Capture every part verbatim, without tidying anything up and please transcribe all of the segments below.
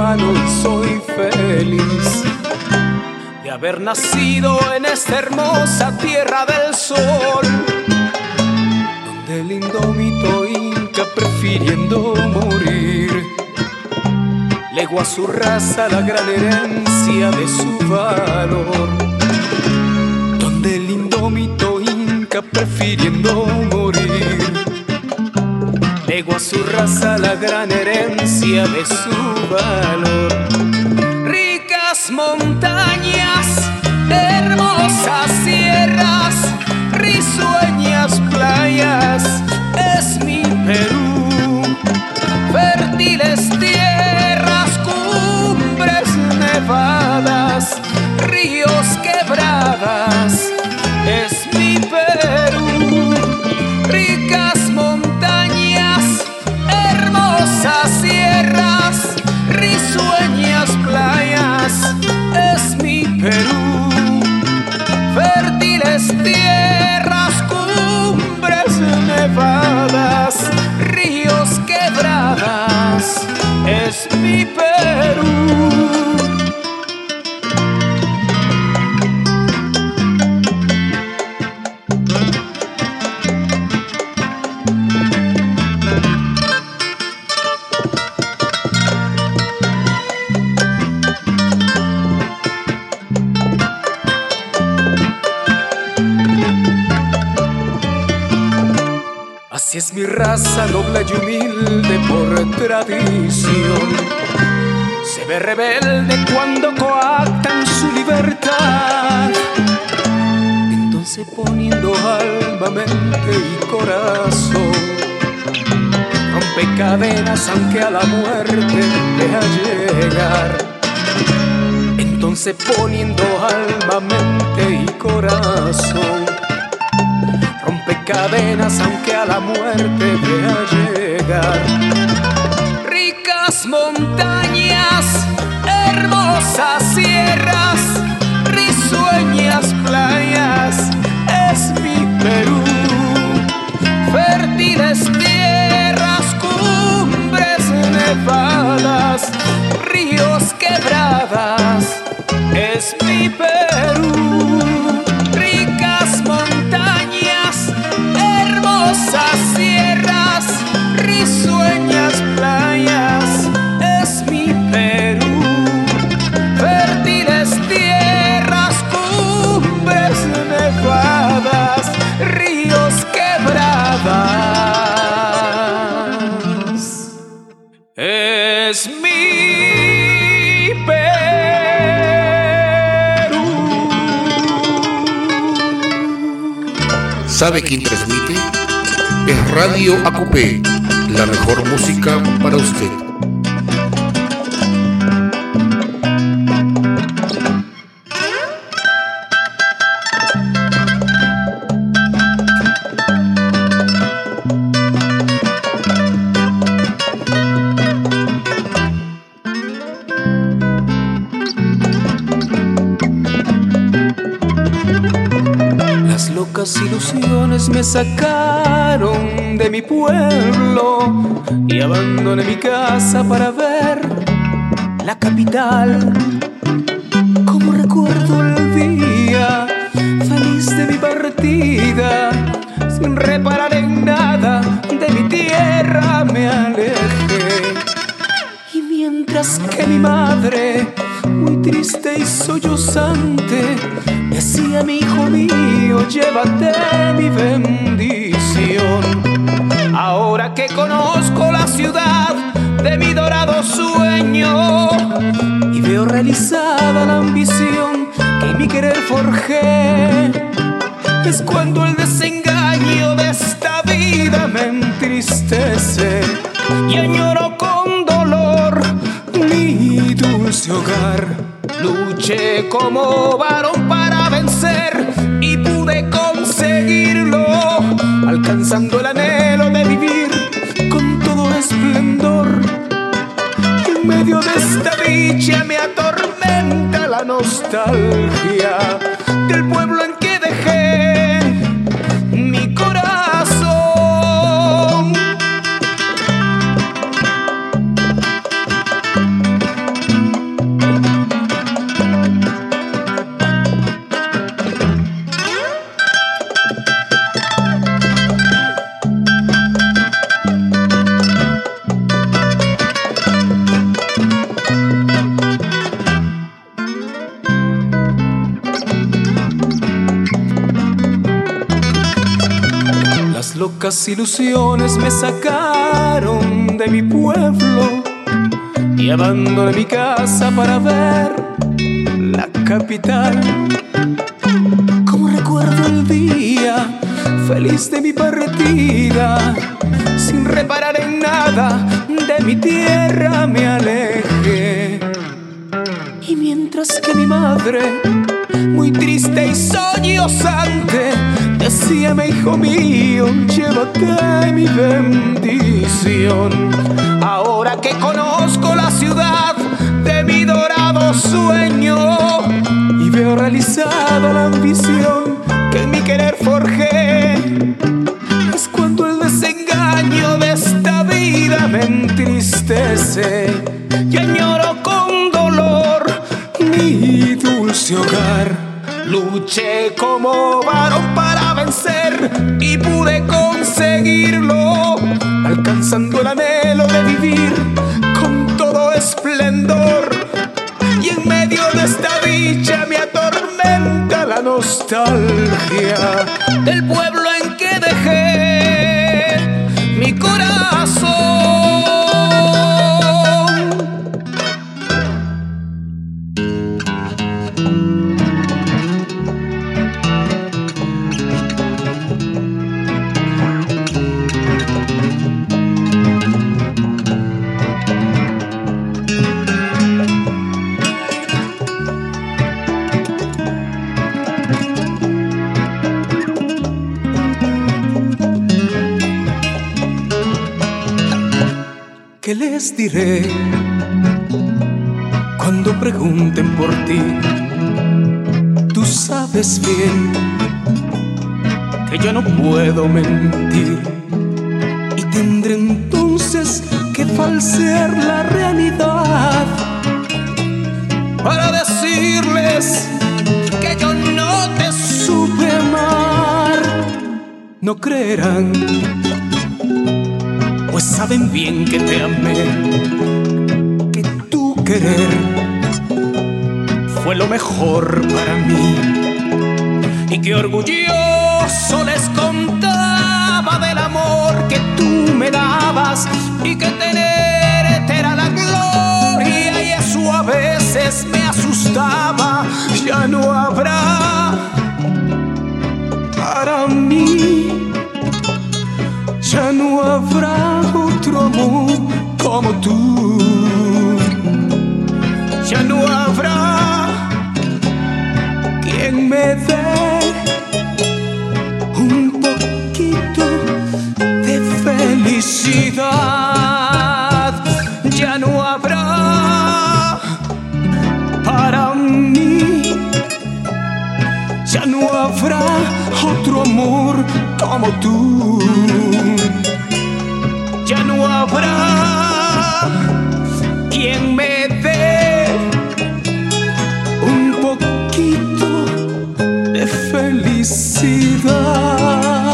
mano y soy feliz de haber nacido en esta hermosa tierra del sol, donde el indómito inca prefiriendo morir legó a su raza la gran herencia de su valor, donde el indómito inca prefiriendo morir legó a su raza la gran herencia de su valor. Ricas montañas, hermosas sierras, risueñas playas, es mi Perú. Fértiles tierras, cumbres nevadas, ríos quebradas, es mi Perú. Ricas montañas, hermosas sierras, risueñas playas, es mi Perú. Fértiles tierras, cumbres nevadas, ríos quebradas, es mi Perú. Así es mi raza noble y humilde por tradición. Se ve rebelde cuando coactan su libertad. Entonces poniendo alma, mente y corazón, rompe cadenas aunque a la muerte deja llegar. Entonces poniendo alma, mente y corazón, rompe cadenas aunque a la muerte vea llegar. Ricas montañas, hermosas sierras, risueñas playas, es mi Perú. Fértiles tierras, cumbres nevadas, ríos quebradas, es mi Perú. Ricas montañas, hermosas sierras, risueñas playas, es mi Perú. Fértiles tierras, cumbres nevadas, ríos quebradas, es mi Perú. ¿Sabe quién transmite? Es Radio Acupé, la mejor música para usted. Las locas ilusiones me sacaron de mi pueblo y abandoné mi casa para ver la capital. Como recuerdo el día feliz de mi partida, sin reparar en nada de mi tierra me alejé. Y mientras que mi madre, muy triste y sollozante, decía: mi hijo mío, llévate mi bendición. Ahora que conozco la ciudad de mi dorado sueño y veo realizada la ambición que en mi querer forjé, es cuando el desengaño de esta vida me entristece y añoro con dolor mi dulce hogar. Luché como varón para vencer y pude conseguirlo, alcanzando el anhelo de vivir con todo esplendor. En medio de esta dicha me atormenta la nostalgia del pueblo en que dejé mi corazón. locas ilusiones me sacaron de mi pueblo y abandoné mi casa para ver la capital. Como recuerdo el día feliz de mi partida, sin reparar en nada de mi tierra me alejé. Y mientras que mi madre, muy triste y sollozante, decíame: hijo mío, llévate mi bendición. Ahora que conozco la ciudad de mi dorado sueño y veo realizada la ambición que en mi querer forjé, es cuando el desengaño de esta vida me entristece y añoro con dolor mi dulce hogar. Luché como varón para vencer y pude conseguirlo, alcanzando el anhelo de vivir con todo esplendor. Y en medio de esta dicha me atormenta la nostalgia del pueblo en que dejé mi corazón. ¿Qué les diré cuando pregunten por ti? Tú sabes bien que yo no puedo mentir y tendré entonces que falsear la realidad para decirles que yo no te supe amar. No creerán, pues saben bien que te amé, que tu querer fue lo mejor para mí y que orgulloso les contaba del amor que tú me dabas y que tenerte era la gloria y eso a veces me asustaba. Ya no habrá para mí, ya no habrá otro amor como tú. Ya no habrá quien me dé un poquito de felicidad. Ya no habrá para mí, ya no habrá otro amor como tú. Ya no habrá quien me dé un poquito de felicidad.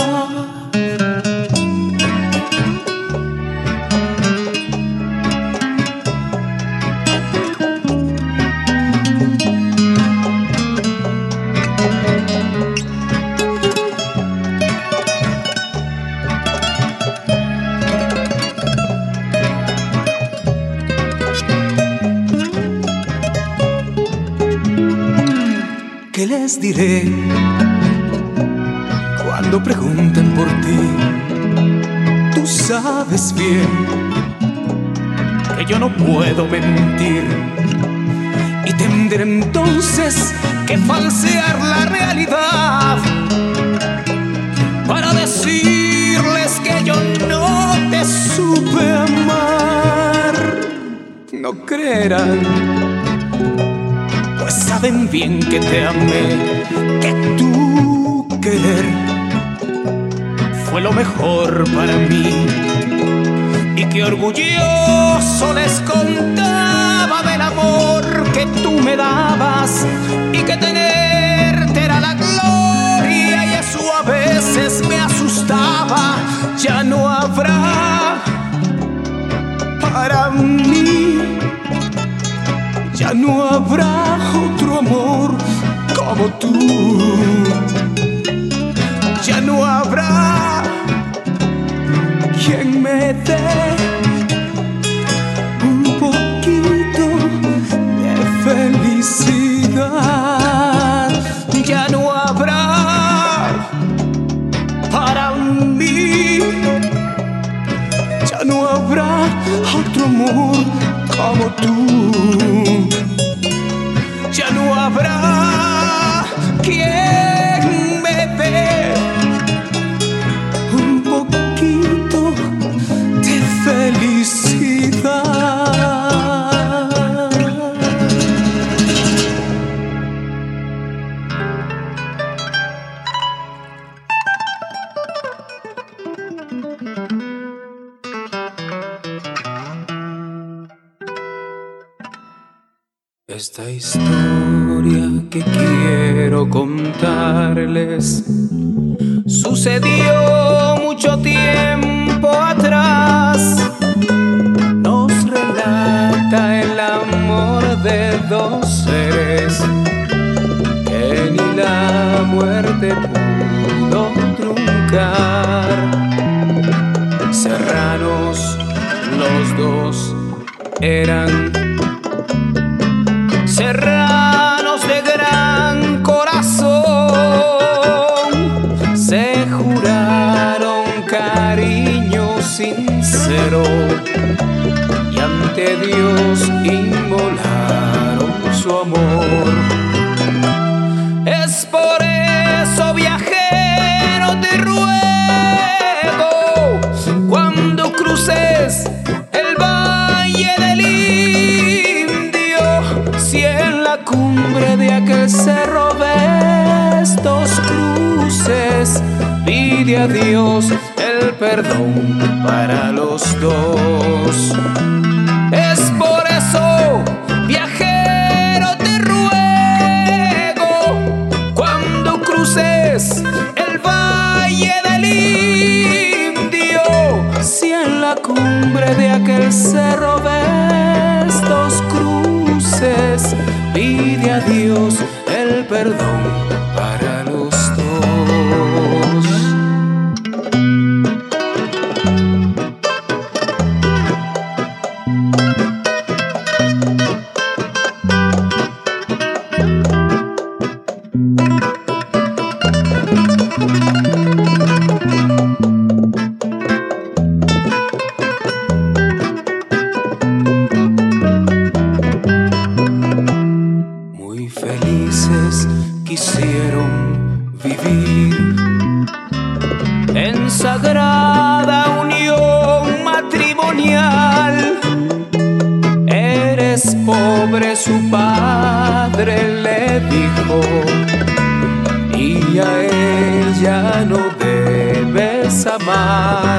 ¿Qué les diré cuando pregunten por ti? Tú sabes bien que yo no puedo mentir y tendré entonces que falsear la realidad para decirles que yo no te supe amar. No creerán, pues saben bien que te amé, que tu querer fue lo mejor para mí y que orgulloso les contaba del amor que tú me dabas y que tenerte era la gloria y eso a veces me asustaba. Ya no habrá para mí, ya no habrá otro amor como tú. Ya no habrá dé un poquito de felicidad. Ya no habrá para mí, ya no habrá otro amor como tú. Ya no habrá quien me dé un poquito de felicidad. Esta historia que quiero contarles sucedió mucho tiempo atrás. Nos relata el amor de dos seres que ni la muerte pudo truncar. Serranos los dos eran, serranos de gran corazón, se juraron cariño sincero y ante Dios inmolaron su amor. Es por eso, viajero, te ruego, cuando cruces el valle del Indio, si en la cumbre de aquel cerro ves dos cruces, pide a Dios el perdón para los dos. Es por eso, viajero, te ruego, cuando cruces el valle del Indio, si en la cumbre de aquel cerro ves dos cruces, pide a Dios el perdón para los dos. Quisieron vivir en sagrada unión matrimonial. Eres pobre, su padre le dijo, y a ella no debes amar.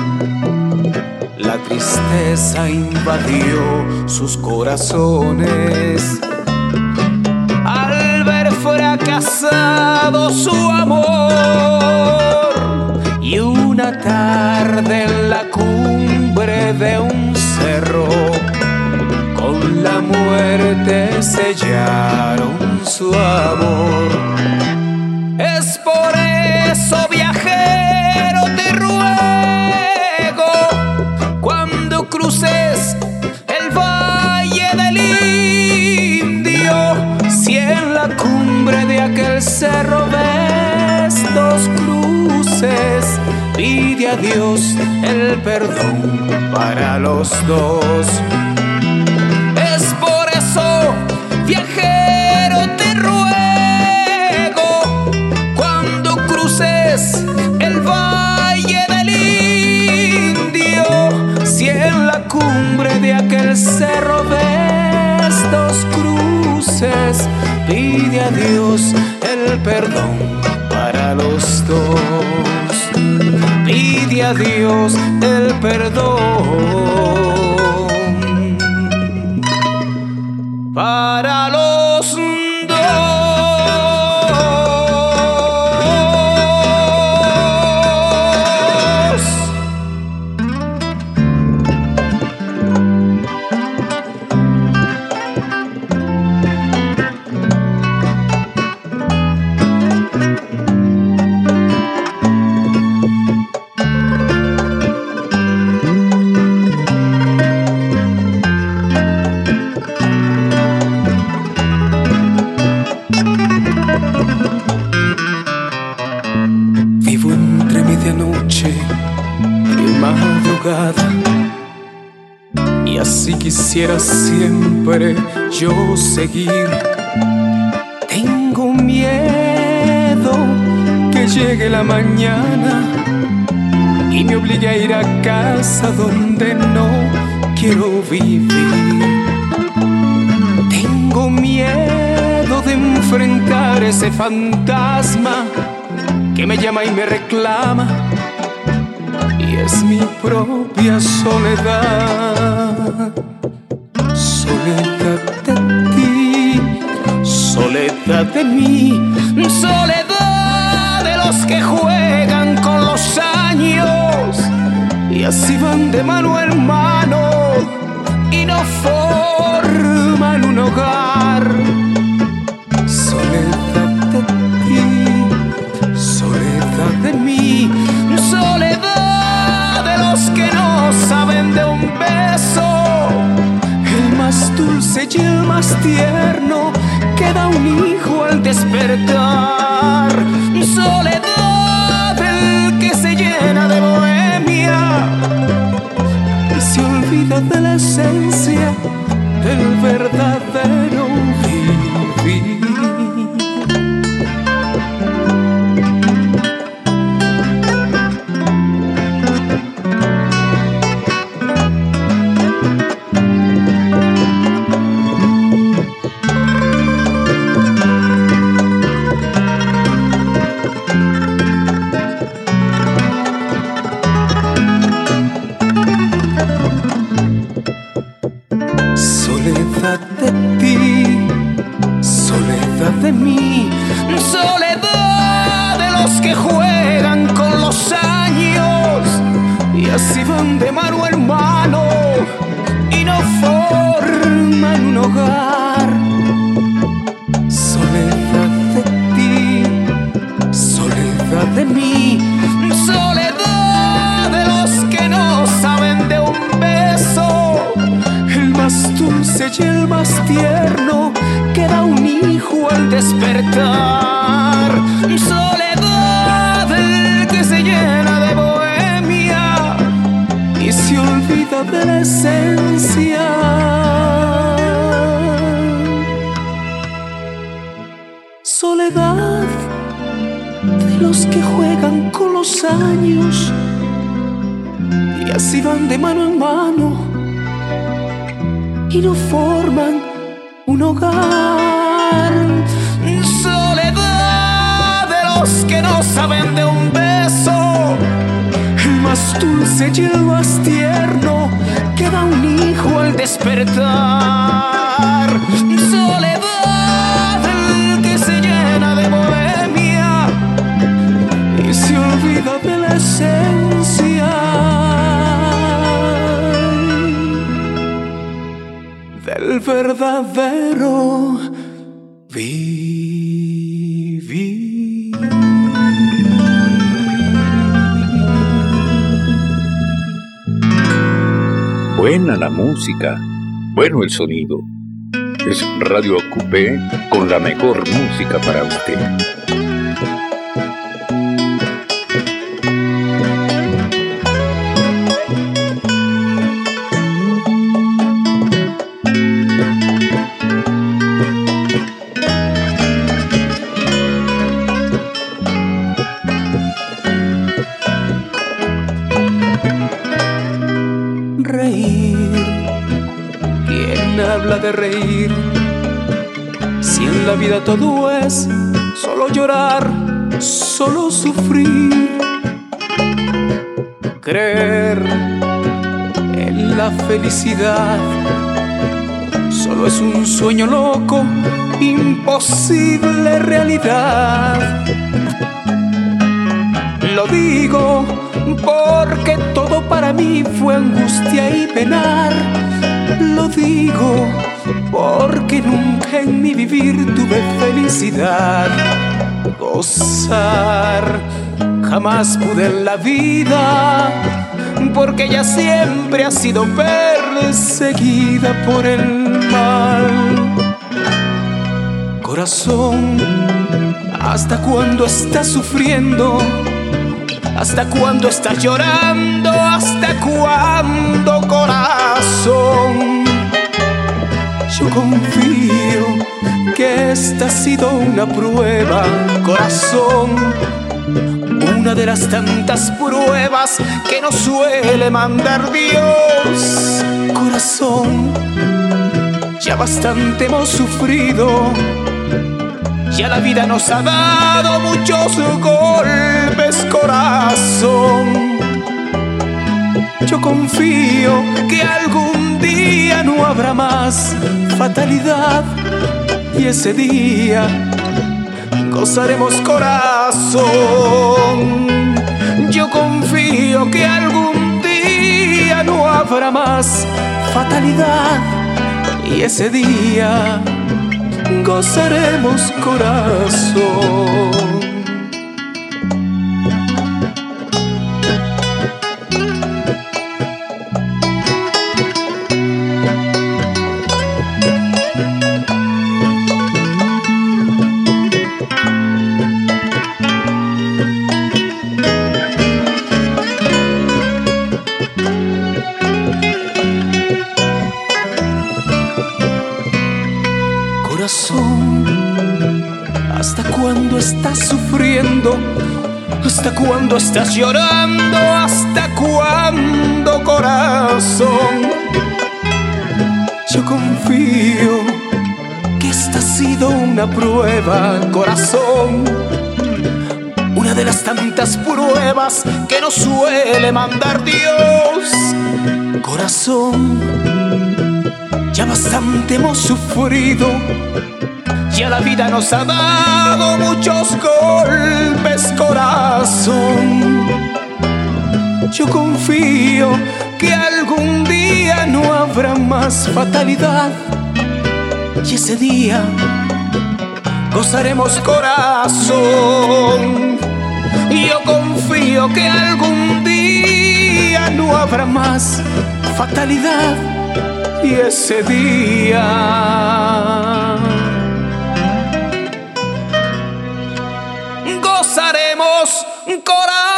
La tristeza invadió sus corazones fracasado su amor, y una tarde en la cumbre de un cerro con la muerte sellaron su amor. Es por eso, viajero, te ruego, cuando cruces el valle del Indio, si en la cumbre de aquel cerro ves dos cruces, pide a Dios el perdón para los dos. Es por eso, viajero, te ruego, cuando cruces el valle del Indio, si en la cumbre de aquel cerro ves dos cruces, pide a Dios el perdón para los dos. Pide a Dios el perdón para los dos. madrugada. Y así quisiera siempre yo seguir. Tengo miedo que llegue la mañana y me obligue a ir a casa donde no quiero vivir. Tengo miedo de enfrentar ese fantasma que me llama y me reclama, y es mi propia soledad. Soledad de ti, soledad de mí, soledad de los que juegan con los años y así van de mano en mano y no forman un hogar. Soledad de ti, soledad de mí, soledad de los que no saben de un beso, el más dulce y el más tierno que da un hijo al despertar. Soledad del que se llena de bohemia y se olvida de la esencia del verdadero vivir. Soledad de ti, soledad de mí, soledad de los que juegan con los años y así van de mano en mano y no forman un hogar. Soledad de ti, soledad de mí, soledad de los que no saben de un beso, el más dulce y el más tierno que da un hijo al despertar. Soledad del que se llena de bohemia y se olvida de la esencia soledad de los que juegan con los años y así van de mano en mano y no forman un hogar. Soledad de los que no saben de un beso, el más dulce y el más tierno que da un hijo al despertar. Soledad del que se llena de bohemia y se olvida de la esencia del verdadero vivir. Buena la música, bueno el sonido. Es Radio Acupé con la mejor música para usted. De reír, si en la vida todo es solo llorar, solo sufrir, creer en la felicidad solo es un sueño loco, imposible realidad. Lo digo porque todo para mí fue angustia y penar. Lo digo porque nunca en mi vivir tuve felicidad. Gozar jamás pude en la vida, porque ella siempre ha sido perseguida por el mal. Corazón, ¿hasta cuándo estás sufriendo? ¿Hasta cuándo estás llorando? ¿Hasta cuándo, corazón? Yo confío que esta ha sido una prueba, corazón, una de las tantas pruebas que nos suele mandar Dios, corazón. Ya bastante hemos sufrido, ya la vida nos ha dado muchos golpes, corazón. Yo confío que algún día no habrá más fatalidad y ese día gozaremos, corazón. Yo confío que algún día no habrá más fatalidad y ese día gozaremos, corazón. ¿Hasta cuándo estás sufriendo? ¿Hasta cuándo estás llorando? ¿Hasta cuándo, corazón? Yo confío que esta ha sido una prueba, corazón, una de las tantas pruebas que nos suele mandar Dios, corazón. Ya bastante hemos sufrido, ya la vida nos ha dado muchos golpes, corazón. Yo confío que algún día no habrá más fatalidad y ese día gozaremos, corazón. Yo confío que algún día no habrá más fatalidad y ese día gozaremos, corazón.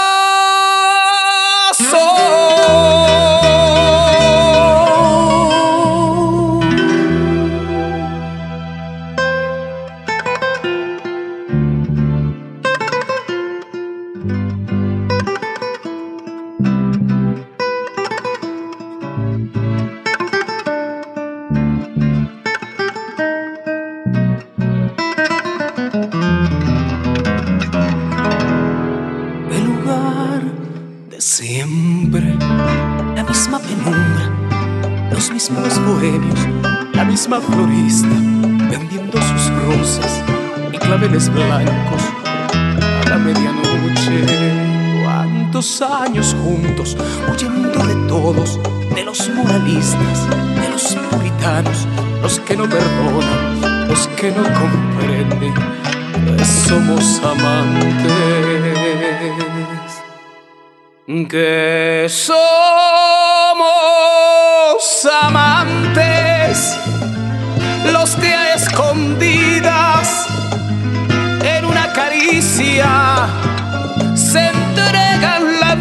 Siempre la misma penumbra, los mismos bohemios, la misma florista vendiendo sus rosas y claveles blancos a la medianoche. Cuántos años juntos, huyendo de todos, de los moralistas, de los puritanos, los que no perdonan, los que no comprenden que somos amantes. Que somos amantes, los que a escondidas en una caricia se entregan la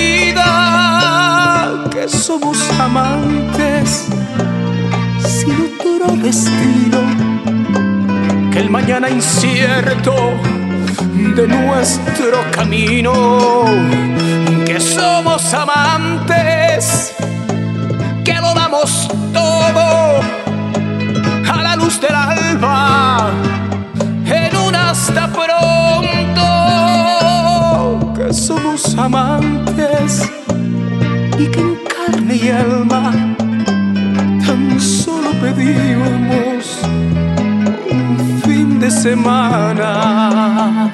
vida. Que somos amantes sin otro destino que el mañana incierto de nuestro camino. Que somos amantes, que lo damos todo a la luz del alba, en un hasta pronto. Que somos amantes y que en carne y alma tan solo pedimos un fin de semana.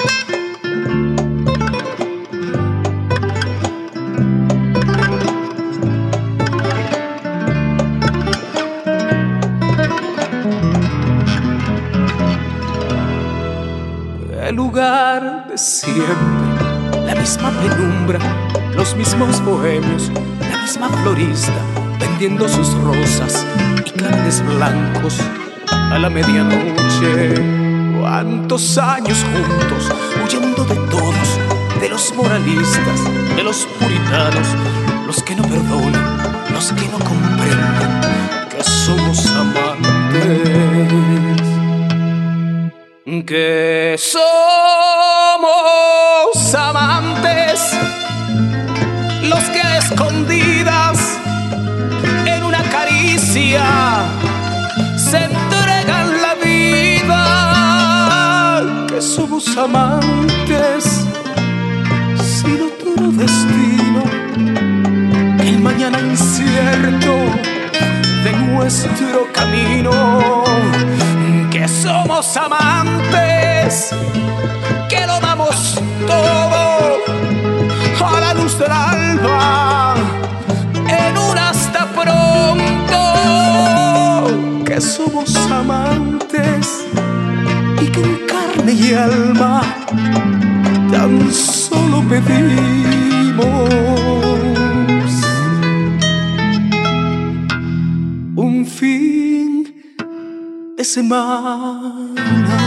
El lugar de siempre, la misma penumbra, los mismos bohemios, la misma florista vendiendo sus rosas y claveles blancos a la medianoche. Cuántos años juntos, huyendo de todos, de los morales moralistas, de los puritanos, los que no perdonan, los que no comprenden que somos amantes, que somos amantes, los que a escondidas en una caricia se entregan la vida, que somos amantes sin otro destino que el mañana incierto de nuestro camino, que somos amantes, que lo damos todo a la luz del alba, en un hasta pronto, que somos amantes y que en carne y alma tan solo pedimos un fin de semana.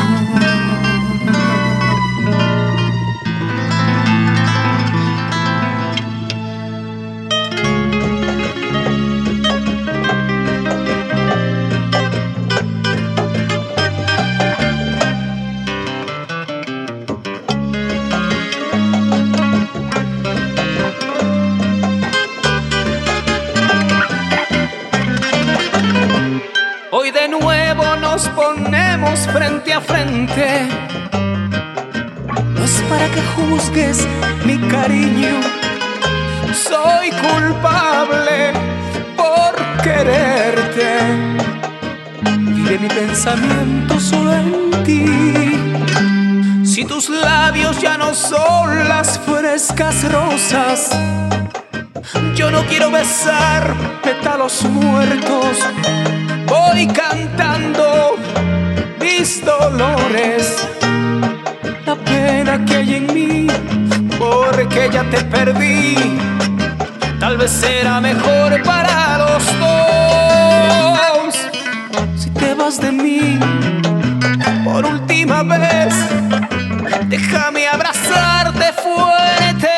Hoy de nuevo nos ponemos frente a frente. No es para que juzgues mi cariño, soy culpable por quererte. Vive mi pensamiento solo en ti. Si tus labios ya no son las frescas rosas, yo no quiero besar pétalos muertos. Voy cantando mis dolores, la pena que hay en mí, porque ya te perdí. Tal vez será mejor para los dos si te vas de mí por última vez. Déjame abrazarte fuerte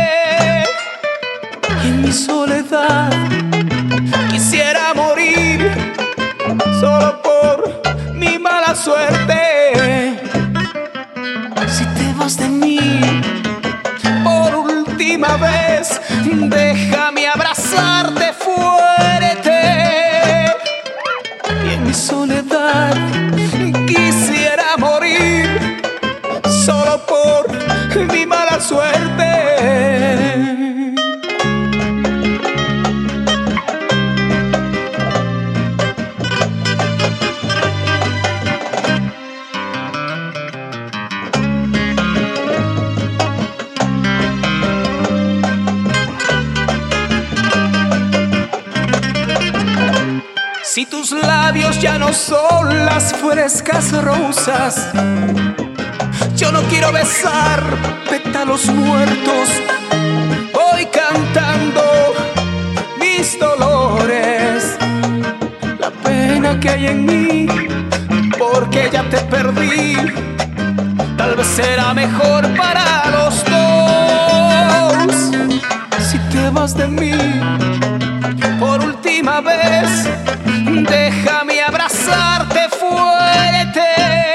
y en mi soledad quisiera morir solo por mi mala suerte. Si te vas de mí por última vez, déjame abrazarte fuerte y en mi soledad quisiera morir solo por mi mala suerte. Si tus labios ya no son las frescas rosas, yo no quiero besar pétalos muertos. Voy cantando mis dolores, la pena que hay en mí, porque ya te perdí. Tal vez será mejor para los dos si te vas de mí por última vez. Déjame abrazarte fuerte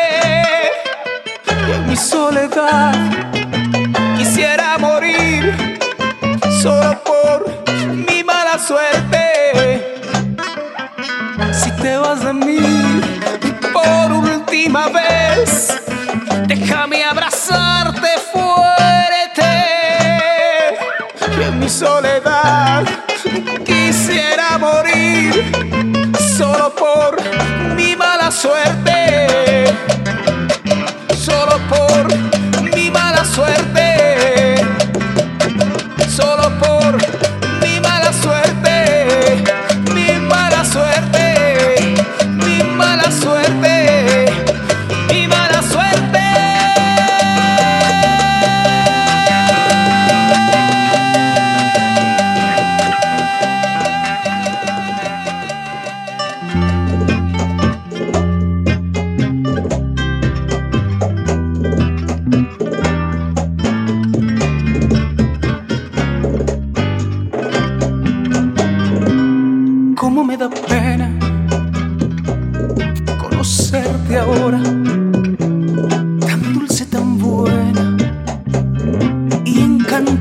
y en mi soledad quisiera morir solo por mi mala suerte. Si te vas de mí por última vez, déjame abrazarte fuerte y en mi soledad quisiera morir solo por mi mala suerte, solo por mi mala suerte, solo por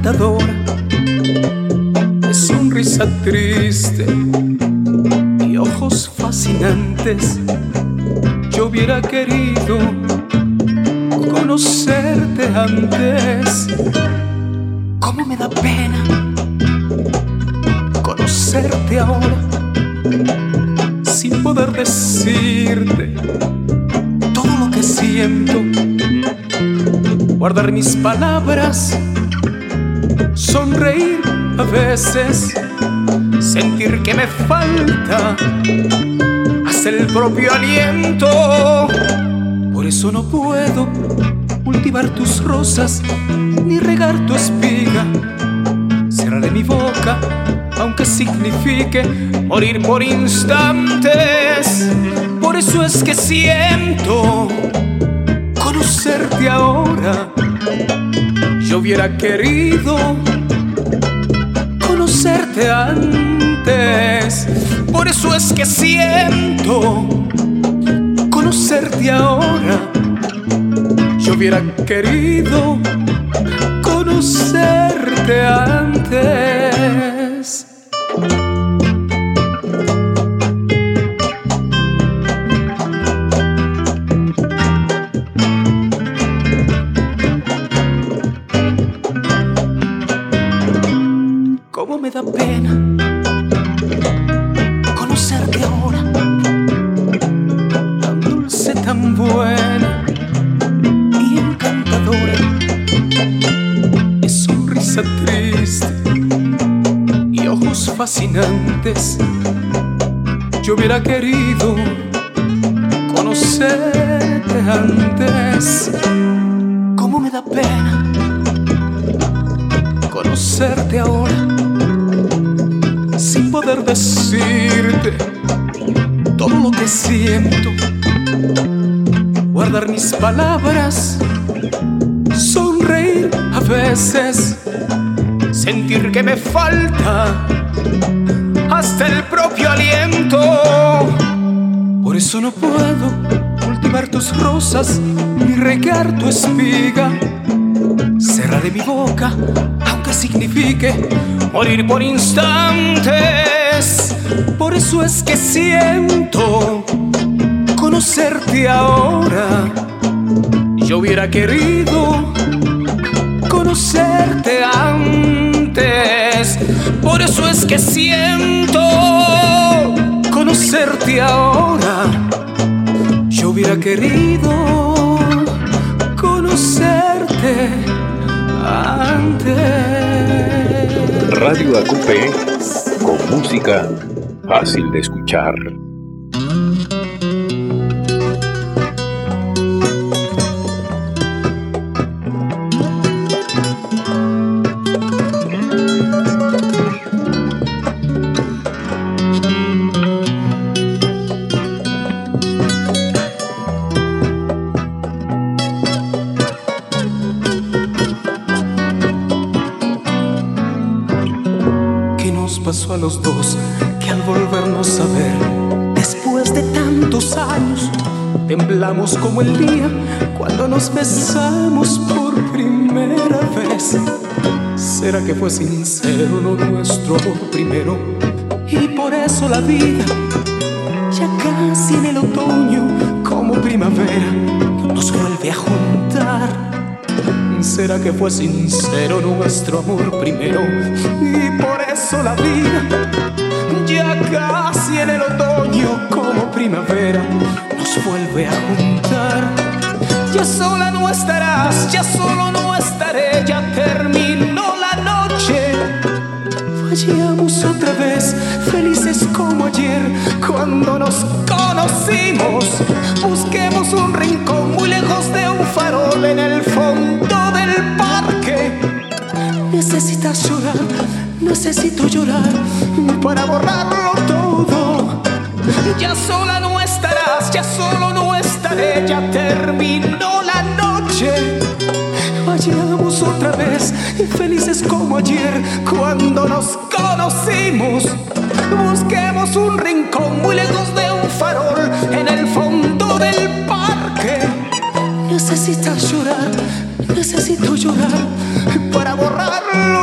encantadora, de sonrisa triste y ojos fascinantes. Yo hubiera querido conocerte antes. Cómo me da pena conocerte ahora, sin poder decirte todo lo que siento, guardar mis palabras, sonreír a veces, sentir que me falta hasta el propio aliento. Por eso no puedo cultivar tus rosas ni regar tu espiga. Cerraré mi boca aunque signifique morir por instantes. Por eso es que siento conocerte ahora. Yo hubiera querido conocerte antes. Por eso es que siento conocerte ahora. Yo hubiera querido conocerte antes. Cómo me da pena conocerte ahora, tan dulce, tan buena y encantadora, de sonrisa triste y ojos fascinantes. Yo hubiera querido conocerte antes. Cómo me da pena conocerte ahora, sin poder decirte todo lo que siento, guardar mis palabras, sonreír a veces, sentir que me falta hasta el propio aliento. Por eso no puedo cultivar tus rosas ni regar tu espiga. Cerraré mi boca aunque signifique morir por instantes. Por eso es que siento conocerte ahora. Yo hubiera querido conocerte antes. Por eso es que siento conocerte ahora. Yo hubiera querido conocerte antes. Radio A Q P, con música fácil de escuchar. Pasó a los dos que al volvernos a ver, después de tantos años, temblamos como el día cuando nos besamos por primera vez. ¿Será que fue sincero no nuestro amor primero? Y por eso la vida, ya casi en el otoño, como primavera, nos vuelve a juntar. ¿Será que fue sincero nuestro amor primero? Y por eso la vida, ya casi en el otoño, como primavera, nos vuelve a juntar. Ya sola no estarás, ya solo no estaré, ya terminó la noche. Vayamos otra vez, felices como ayer, cuando nos conocimos. Busquemos un rincón muy lejos de un farol en el fondo del parque. Necesitas llorar, necesito llorar para borrarlo todo. Ya sola no estarás, ya solo no estaré, ya terminó la noche. Vayamos otra vez, felices como ayer, cuando nos conocimos. Busquemos un rincón muy lejos de un farol en el fondo del parque. Necesitas llorar, necesito llorar para borrarlo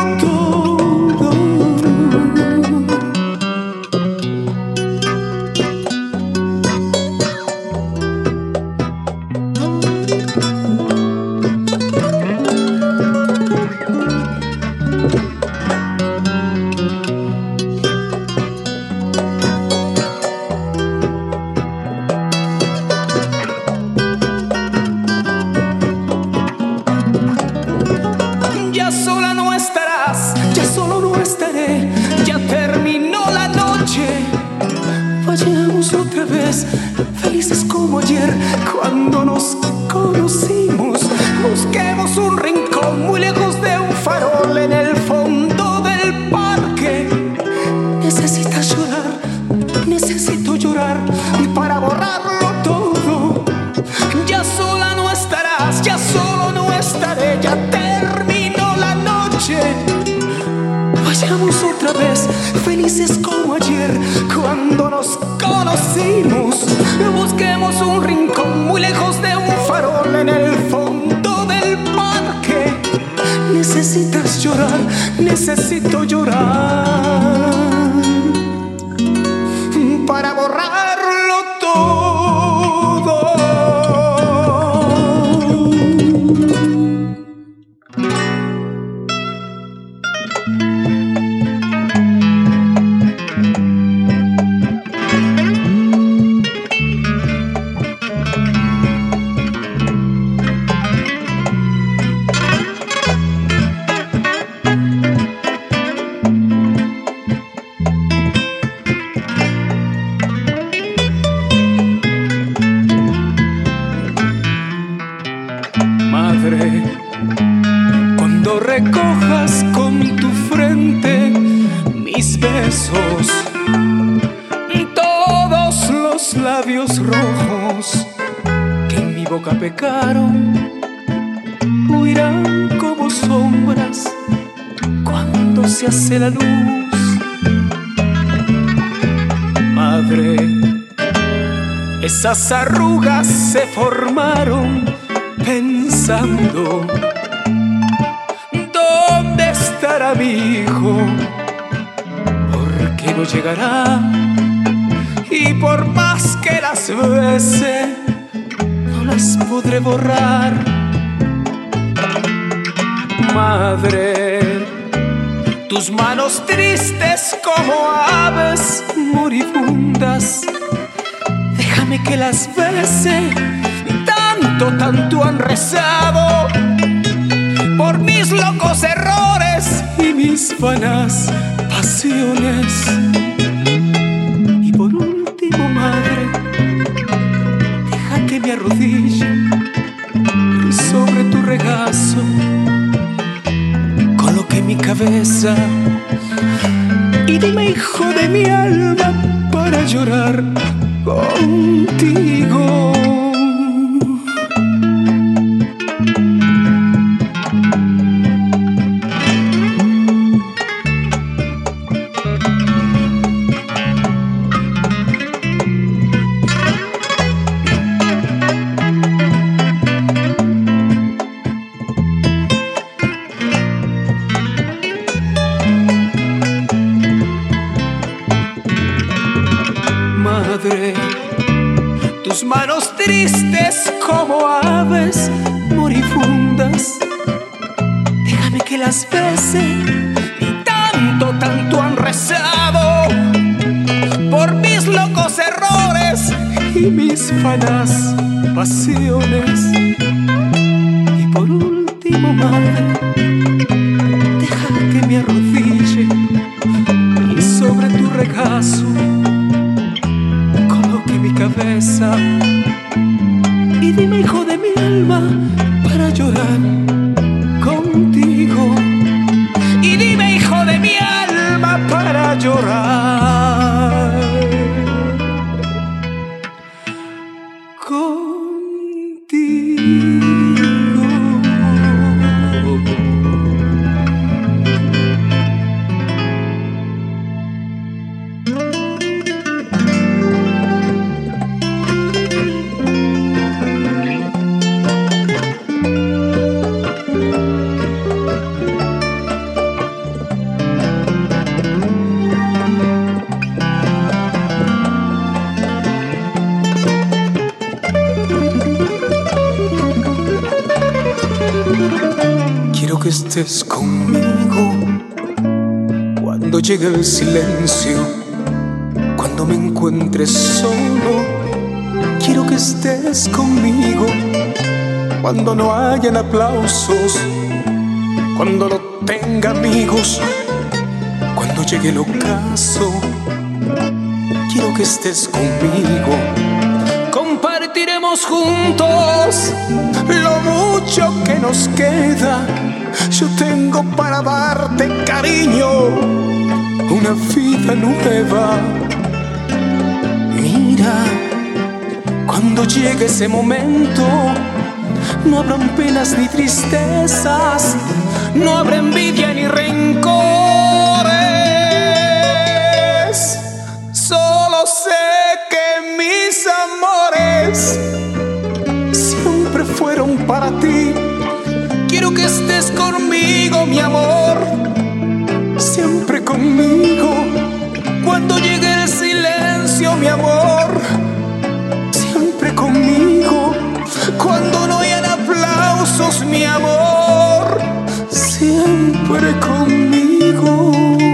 felices como ayer cuando nos conocimos. Busquemos un rincón muy lejos de un farol en el fondo del parque. Necesitas llorar, necesito llorar para borrarlo todo. Ya sola no estarás, ya solo no estaré, ya terminó la noche. Vayamos otra vez, felices como ayer cuando nos conocimos. Busquemos un rincón muy lejos de un farol en el fondo del parque. Necesitas llorar, necesito llorar para borrarlo todo. Cuando recojas con tu frente mis besos, todos los labios rojos que en mi boca pecaron huirán como sombras cuando se hace la luz. Madre, esas arrugas se formaron pensando, ¿dónde estará mi hijo? ¿Por qué no llegará? Y por más que las bese, no las podré borrar. Madre, tus manos tristes como aves moribundas, déjame que las bese. Tanto, tanto han rezado por mis locos errores y mis vanas pasiones. Y por último, madre, deja que me arrodille sobre tu regazo, coloque mi cabeza y dime, hijo de mi alma, para llorar contigo. Madre, tus manos tristes como aves moribundas, déjame que las bese. Y tanto, tanto han rezado por mis locos errores y mis vanas pasiones. Y por último, madre, deja que me arrodille y sobre tu regazo mi cabeza y dime, hijo de mi alma, para llorar contigo. Y dime, hijo de mi alma, para llorar contigo. Quiero que estés conmigo cuando llegue el silencio, cuando me encuentres solo. Quiero que estés conmigo cuando no hayan aplausos, cuando no tenga amigos, cuando llegue el ocaso. Quiero que estés conmigo, compartiendo Compartiremos juntos lo mucho que nos queda. Yo tengo para darte, cariño, una vida nueva. Mira, cuando llegue ese momento, no habrán penas ni tristezas, no habrá envidia ni rencores. Solo sé que mis amores siempre fueron para ti. Quiero que estés conmigo, mi amor, siempre conmigo. Cuando llegue el silencio, mi amor, siempre conmigo. Cuando no hayan aplausos, mi amor, siempre conmigo.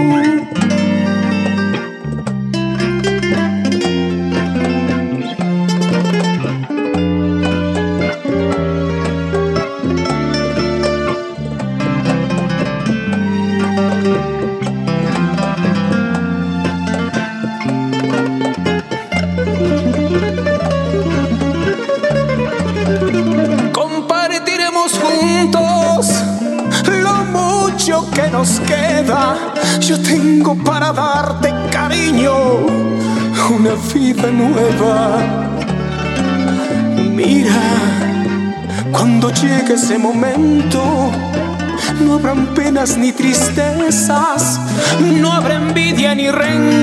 Que nos queda, yo tengo para darte, cariño, una vida nueva. Mira, cuando llegue ese momento, no habrán penas ni tristezas, no habrá envidia ni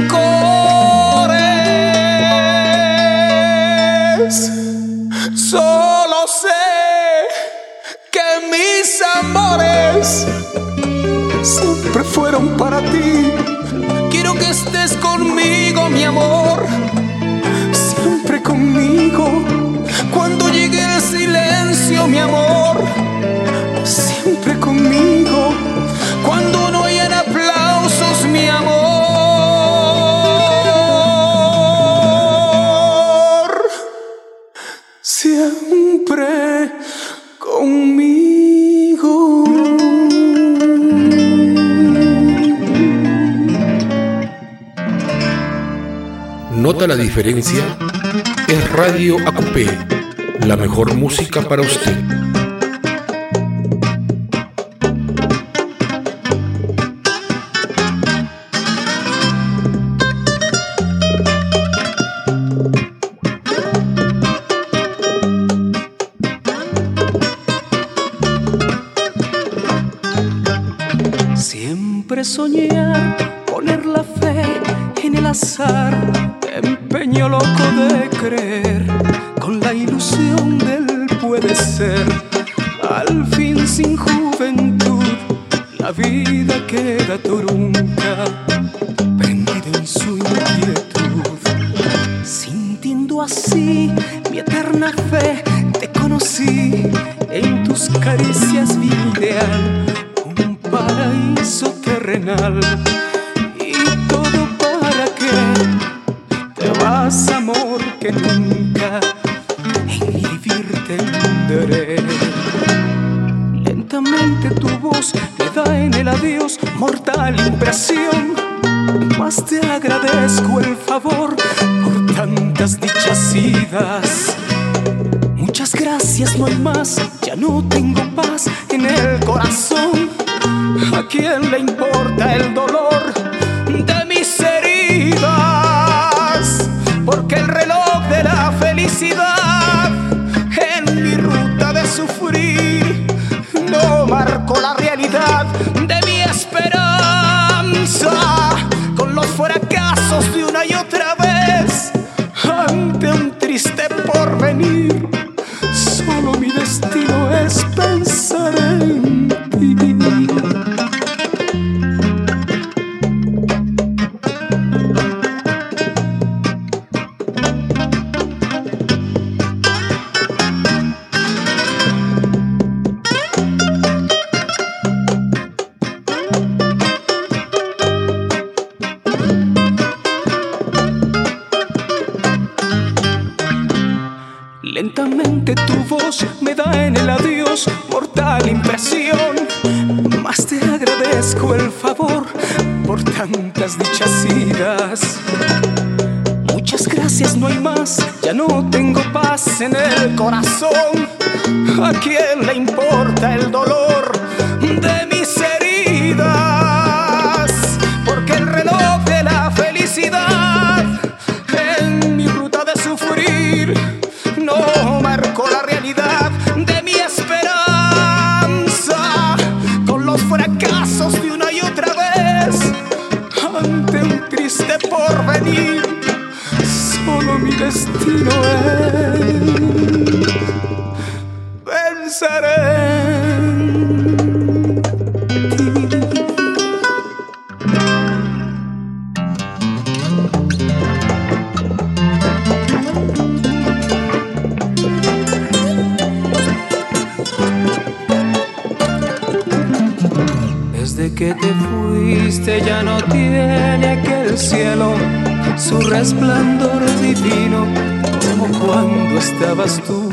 rencores. Solo sé que mis amores siempre fueron para ti. Quiero que estés conmigo, mi amor, siempre conmigo. Cuando llegue el silencio, mi amor, siempre conmigo. Cuando no hayan aplausos, mi amor, siempre conmigo. ¿Nota la diferencia? Es Radio A Q P, la mejor música para usted. Siempre soñar, poner la fe en el azar, empeño loco de creer, con la ilusión del puede ser. Al fin sin juventud, la vida queda turunca, prendida en su inquietud. Sintiendo así mi eterna fe, te conocí, en tus caricias vi ideal, un paraíso terrenal. Y todo para que te vas, amor, que nunca en mi vivir te entenderé. Lentamente tu voz me da en el adiós mortal impresión, más te agradezco el favor por tantas dichas idas. Muchas gracias, no hay más, ya no tengo paz en el corazón. ¿A quién le importa el dolor de mis heridas? Porque el reloj de la felicidad en mi ruta de sufrir no marcó la realidad de mi esperanza. Con los fracasos de una y otra vez ante un triste porvenir, solo mi destino es pensar en ti. Lentamente tu voz me da en el adiós mortal impresión, más te agradezco el favor por tantas dichas idas. Muchas gracias, no hay más, ya no tengo paz más en el corazón. ¿A quién le importa el dolor de mis heridas? Porque el reloj de la felicidad en mi ruta de sufrir no marcó la realidad de mi esperanza. Con los fracasos de una y otra vez ante un triste porvenir, solo mi destino es pensaré en ti. Desde que te fuiste ya no tiene aquel cielo su resplandor divino como cuando estabas tú.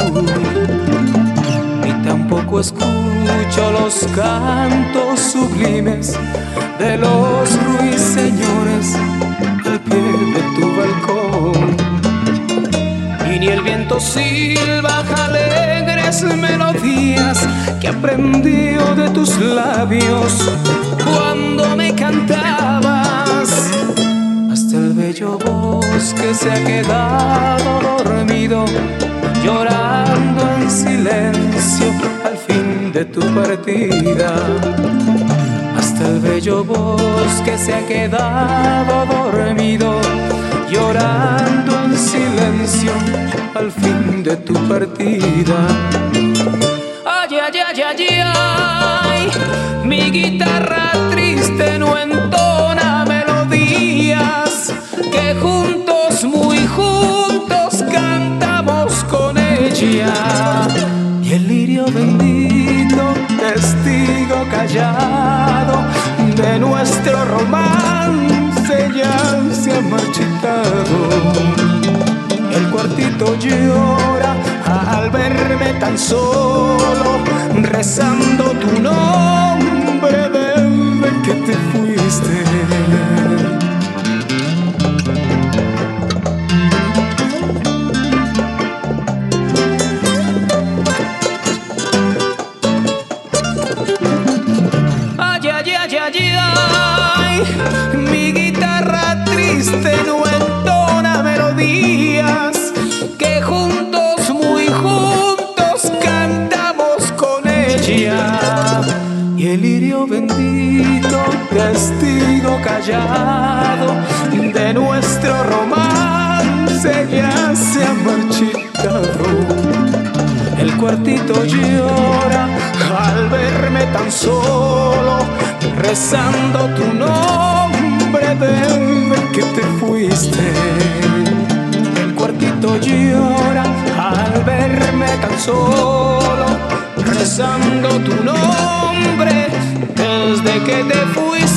Tampoco escucho los cantos sublimes de los ruiseñores al pie de tu balcón. Y ni el viento silba alegres melodías que aprendió de tus labios cuando me cantabas. Hasta el bello bosque se ha quedado dormido, llorando en silencio al fin de tu partida. Hasta el bello bosque se ha quedado dormido, llorando en silencio al fin de tu partida. Ay, ay, ay, ay, ay, mi guitarra triste no entona melodías que juntos, muy juntos cantamos con ella. Y el lirio bendito, testigo callado de nuestro romance, ya se ha marchitado. El cuartito llora al verme tan solo, rezando tu nombre desde que te fuiste. Mi guitarra triste no entona melodías que juntos, muy juntos cantamos con ella. Y el lirio bendito, testigo callado de nuestro romance, ya se ha marchitado. El cuartito llora al verme tan solo, rezando tu nombre desde que te fuiste. El cuartito llora al verme tan solo, rezando tu nombre desde que te fuiste.